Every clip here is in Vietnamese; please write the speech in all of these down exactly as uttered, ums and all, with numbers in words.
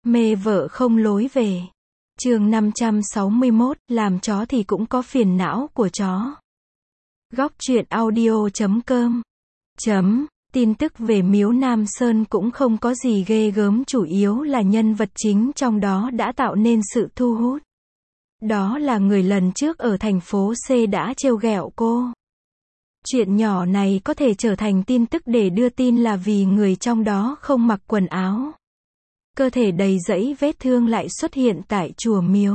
Mê vợ không lối về. Chương năm trăm sáu mươi mốt, làm chó thì cũng có phiền não của chó. Góc truyện audio chấm com. Chấm, tin tức về miếu Nam Sơn cũng không có gì ghê gớm, chủ yếu là nhân vật chính trong đó đã tạo nên sự thu hút. Đó là người lần trước ở thành phố C đã trêu ghẹo cô. Chuyện nhỏ này có thể trở thành tin tức để đưa tin là vì người trong đó không mặc quần áo. Cơ thể đầy dẫy vết thương lại xuất hiện tại chùa miếu.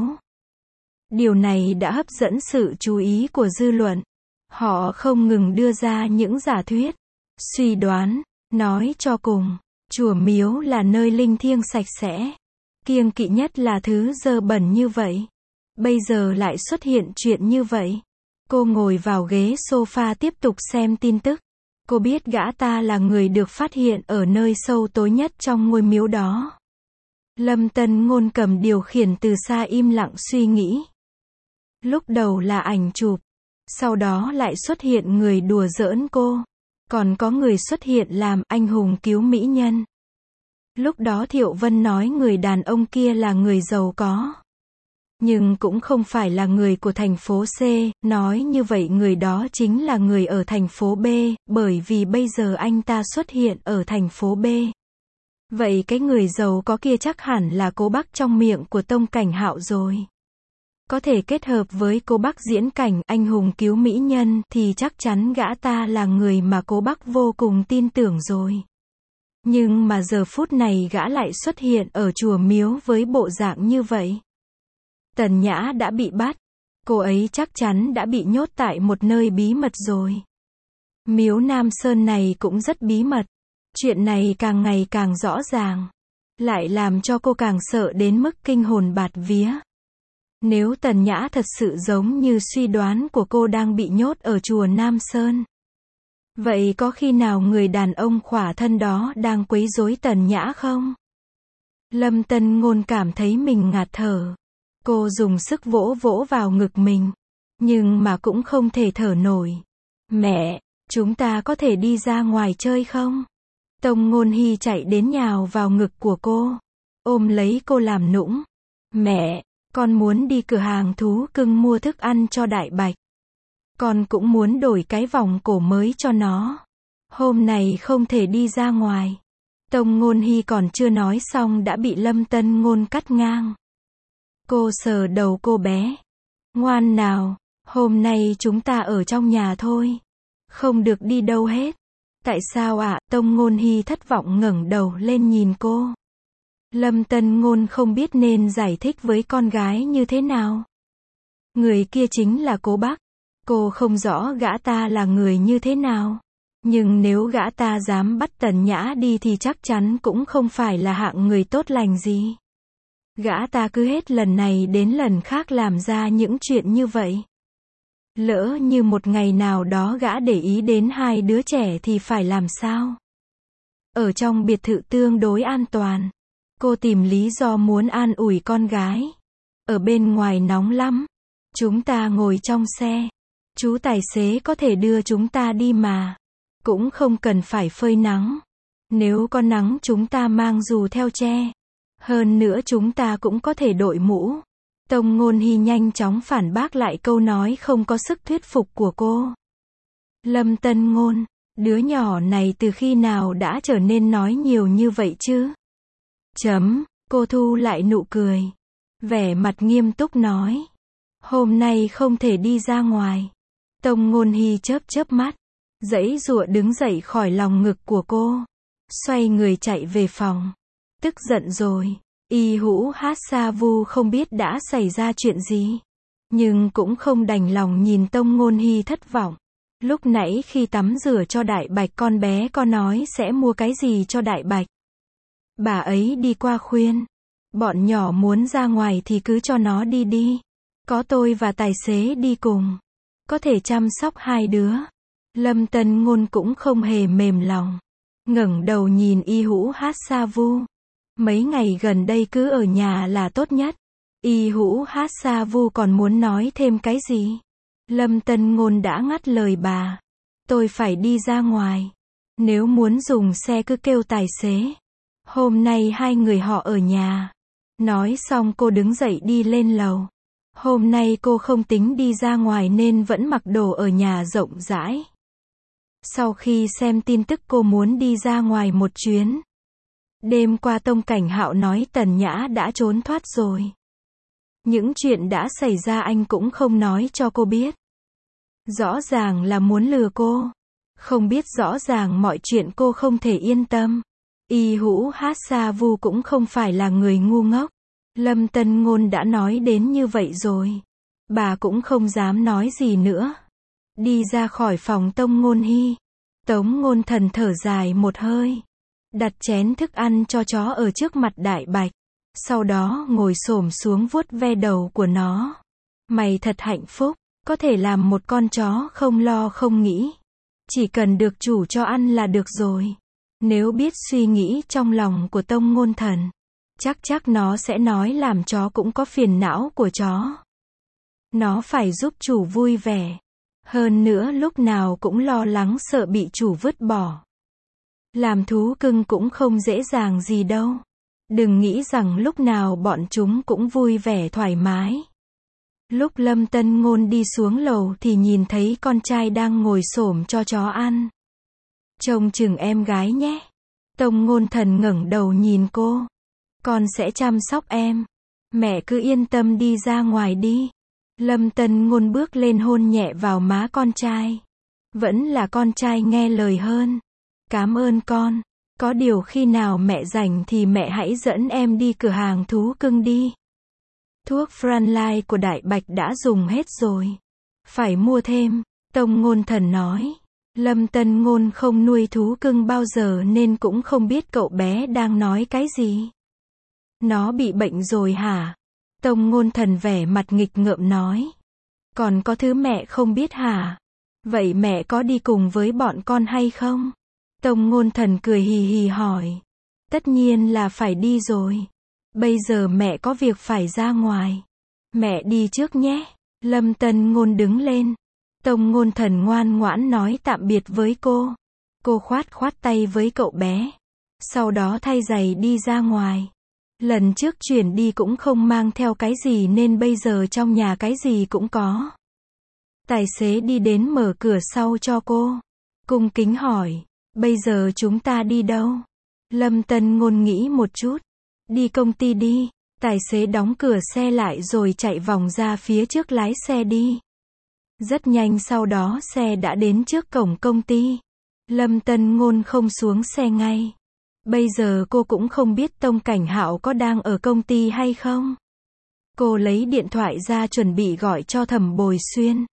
Điều này đã hấp dẫn sự chú ý của dư luận. Họ không ngừng đưa ra những giả thuyết, suy đoán, nói cho cùng, chùa miếu là nơi linh thiêng sạch sẽ. Kiêng kỵ nhất là thứ dơ bẩn như vậy. Bây giờ lại xuất hiện chuyện như vậy. Cô ngồi vào ghế sofa tiếp tục xem tin tức. Cô biết gã ta là người được phát hiện ở nơi sâu tối nhất trong ngôi miếu đó. Lâm Tân Ngôn cầm điều khiển từ xa im lặng suy nghĩ. Lúc đầu là ảnh chụp, sau đó lại xuất hiện người đùa giỡn cô, còn có người xuất hiện làm anh hùng cứu mỹ nhân. Lúc đó Thiệu Vân nói người đàn ông kia là người giàu có, nhưng cũng không phải là người của thành phố C, nói như vậy người đó chính là người ở thành phố B, bởi vì bây giờ anh ta xuất hiện ở thành phố B. Vậy cái người giàu có kia chắc hẳn là cô bác trong miệng của Tông Cảnh Hạo rồi. Có thể kết hợp với cô bác diễn cảnh anh hùng cứu mỹ nhân thì chắc chắn gã ta là người mà cô bác vô cùng tin tưởng rồi. Nhưng mà giờ phút này gã lại xuất hiện ở chùa miếu với bộ dạng như vậy. Tần Nhã đã bị bắt. Cô ấy chắc chắn đã bị nhốt tại một nơi bí mật rồi. Miếu Nam Sơn này cũng rất bí mật. Chuyện này càng ngày càng rõ ràng, lại làm cho cô càng sợ đến mức kinh hồn bạt vía. Nếu Tần Nhã thật sự giống như suy đoán của cô đang bị nhốt ở chùa Nam Sơn, vậy có khi nào người đàn ông khỏa thân đó đang quấy rối Tần Nhã không? Lâm Tân Ngôn cảm thấy mình ngạt thở. Cô dùng sức vỗ vỗ vào ngực mình, nhưng mà cũng không thể thở nổi. Mẹ, chúng ta có thể đi ra ngoài chơi không? Tông Ngôn Hy chạy đến nhào vào ngực của cô, ôm lấy cô làm nũng. Mẹ, con muốn đi cửa hàng thú cưng mua thức ăn cho Đại Bạch. Con cũng muốn đổi cái vòng cổ mới cho nó. Hôm này không thể đi ra ngoài. Tông Ngôn Hy còn chưa nói xong đã bị Lâm Tân Ngôn cắt ngang. Cô sờ đầu cô bé. Ngoan nào, hôm nay chúng ta ở trong nhà thôi. Không được đi đâu hết. Tại sao ạ? À? Tông Ngôn Hy thất vọng ngẩng đầu lên nhìn cô. Lâm Tân Ngôn không biết nên giải thích với con gái như thế nào. Người kia chính là cô bác. Cô không rõ gã ta là người như thế nào. Nhưng nếu gã ta dám bắt Tần Nhã đi thì chắc chắn cũng không phải là hạng người tốt lành gì. Gã ta cứ hết lần này đến lần khác làm ra những chuyện như vậy. Lỡ như một ngày nào đó gã để ý đến hai đứa trẻ thì phải làm sao? Ở trong biệt thự tương đối an toàn, cô tìm lý do muốn an ủi con gái. Ở bên ngoài nóng lắm. Chúng ta ngồi trong xe. Chú tài xế có thể đưa chúng ta đi mà. Cũng không cần phải phơi nắng. Nếu có nắng chúng ta mang dù theo che. Hơn nữa chúng ta cũng có thể đội mũ. Tông Ngôn Hy nhanh chóng phản bác lại câu nói không có sức thuyết phục của cô. Lâm Tân Ngôn, đứa nhỏ này từ khi nào đã trở nên nói nhiều như vậy chứ? Chấm, cô thu lại nụ cười. Vẻ mặt nghiêm túc nói. Hôm nay không thể đi ra ngoài. Tông Ngôn Hy chớp chớp mắt. Giãy giụa đứng dậy khỏi lòng ngực của cô. Xoay người chạy về phòng. Tức giận rồi. Y Hữu Hát Sa Vu không biết đã xảy ra chuyện gì, nhưng cũng không đành lòng nhìn Tông Ngôn Hy thất vọng. Lúc nãy khi tắm rửa cho Đại Bạch con bé có nói sẽ mua cái gì cho Đại Bạch. Bà ấy đi qua khuyên, bọn nhỏ muốn ra ngoài thì cứ cho nó đi đi. Có tôi và tài xế đi cùng, có thể chăm sóc hai đứa. Lâm Tân Ngôn cũng không hề mềm lòng, ngẩng đầu nhìn Y Hữu Hát Sa Vu. Mấy ngày gần đây cứ ở nhà là tốt nhất. Y Hữu Hát Sa Vu còn muốn nói thêm cái gì? Lâm Tân Ngôn đã ngắt lời bà. Tôi phải đi ra ngoài. Nếu muốn dùng xe cứ kêu tài xế. Hôm nay hai người họ ở nhà. Nói xong cô đứng dậy đi lên lầu. Hôm nay cô không tính đi ra ngoài nên vẫn mặc đồ ở nhà rộng rãi. Sau khi xem tin tức cô muốn đi ra ngoài một chuyến. Đêm qua Tông Cảnh Hạo nói Tần Nhã đã trốn thoát rồi. Những chuyện đã xảy ra anh cũng không nói cho cô biết. Rõ ràng là muốn lừa cô. Không biết rõ ràng mọi chuyện cô không thể yên tâm. Y Hữu Hát Sa Vu cũng không phải là người ngu ngốc. Lâm Tân Ngôn đã nói đến như vậy rồi. Bà cũng không dám nói gì nữa. Đi ra khỏi phòng Tông Ngôn Hy. Tống Ngôn Thần thở dài một hơi. Đặt chén thức ăn cho chó ở trước mặt Đại Bạch. Sau đó ngồi xổm xuống vuốt ve đầu của nó. Mày thật hạnh phúc. Có thể làm một con chó không lo không nghĩ. Chỉ cần được chủ cho ăn là được rồi. Nếu biết suy nghĩ trong lòng của Tông Ngôn Thần, chắc chắc nó sẽ nói làm chó cũng có phiền não của chó. Nó phải giúp chủ vui vẻ. Hơn nữa lúc nào cũng lo lắng sợ bị chủ vứt bỏ. Làm thú cưng cũng không dễ dàng gì đâu. Đừng nghĩ rằng lúc nào bọn chúng cũng vui vẻ thoải mái. Lúc Lâm Tân Ngôn đi xuống lầu thì nhìn thấy con trai đang ngồi xổm cho chó ăn. Trông chừng em gái nhé. Tông Ngôn Thần ngẩng đầu nhìn cô. Con sẽ chăm sóc em. Mẹ cứ yên tâm đi ra ngoài đi. Lâm Tân Ngôn bước lên hôn nhẹ vào má con trai. Vẫn là con trai nghe lời hơn. Cảm ơn con. Có điều khi nào mẹ rảnh thì mẹ hãy dẫn em đi cửa hàng thú cưng đi. Thuốc Franline của Đại Bạch đã dùng hết rồi. Phải mua thêm. Tông Ngôn Thần nói. Lâm Tân Ngôn không nuôi thú cưng bao giờ nên cũng không biết cậu bé đang nói cái gì. Nó bị bệnh rồi hả? Tông Ngôn Thần vẻ mặt nghịch ngợm nói. Còn có thứ mẹ không biết hả? Vậy mẹ có đi cùng với bọn con hay không? Tông Ngôn Thần cười hì hì hỏi. Tất nhiên là phải đi rồi. Bây giờ mẹ có việc phải ra ngoài. Mẹ đi trước nhé. Lâm Tân Ngôn đứng lên. Tông Ngôn Thần ngoan ngoãn nói tạm biệt với cô. Cô khoát khoát tay với cậu bé. Sau đó thay giày đi ra ngoài. Lần trước chuyển đi cũng không mang theo cái gì nên bây giờ trong nhà cái gì cũng có. Tài xế đi đến mở cửa sau cho cô. Cung kính hỏi. Bây giờ chúng ta đi đâu? Lâm Tân Ngôn nghĩ một chút. Đi công ty đi. Tài xế đóng cửa xe lại rồi chạy vòng ra phía trước lái xe đi. Rất nhanh sau đó xe đã đến trước cổng công ty. Lâm Tân Ngôn không xuống xe ngay. Bây giờ cô cũng không biết Tông Cảnh Hạo có đang ở công ty hay không. Cô lấy điện thoại ra chuẩn bị gọi cho Thẩm Bồi Xuyên.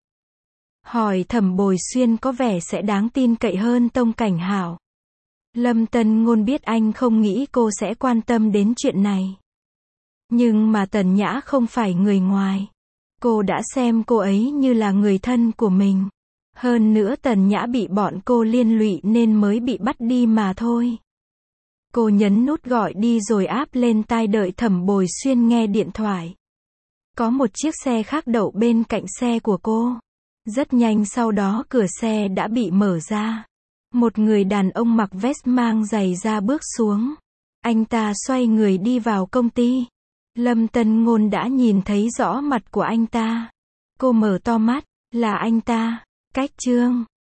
Hỏi Thẩm Bồi Xuyên có vẻ sẽ đáng tin cậy hơn Tông Cảnh Hạo. Lâm Tân Ngôn biết anh không nghĩ cô sẽ quan tâm đến chuyện này. Nhưng mà Tần Nhã không phải người ngoài. Cô đã xem cô ấy như là người thân của mình. Hơn nữa Tần Nhã bị bọn cô liên lụy nên mới bị bắt đi mà thôi. Cô nhấn nút gọi đi rồi áp lên tai đợi Thẩm Bồi Xuyên nghe điện thoại. Có một chiếc xe khác đậu bên cạnh xe của cô. Rất nhanh sau đó cửa xe đã bị mở ra. Một người đàn ông mặc vest mang giày da bước xuống. Anh ta xoay người đi vào công ty. Lâm Tân Ngôn đã nhìn thấy rõ mặt của anh ta. Cô mở to mắt. Là anh ta. Cách Trương.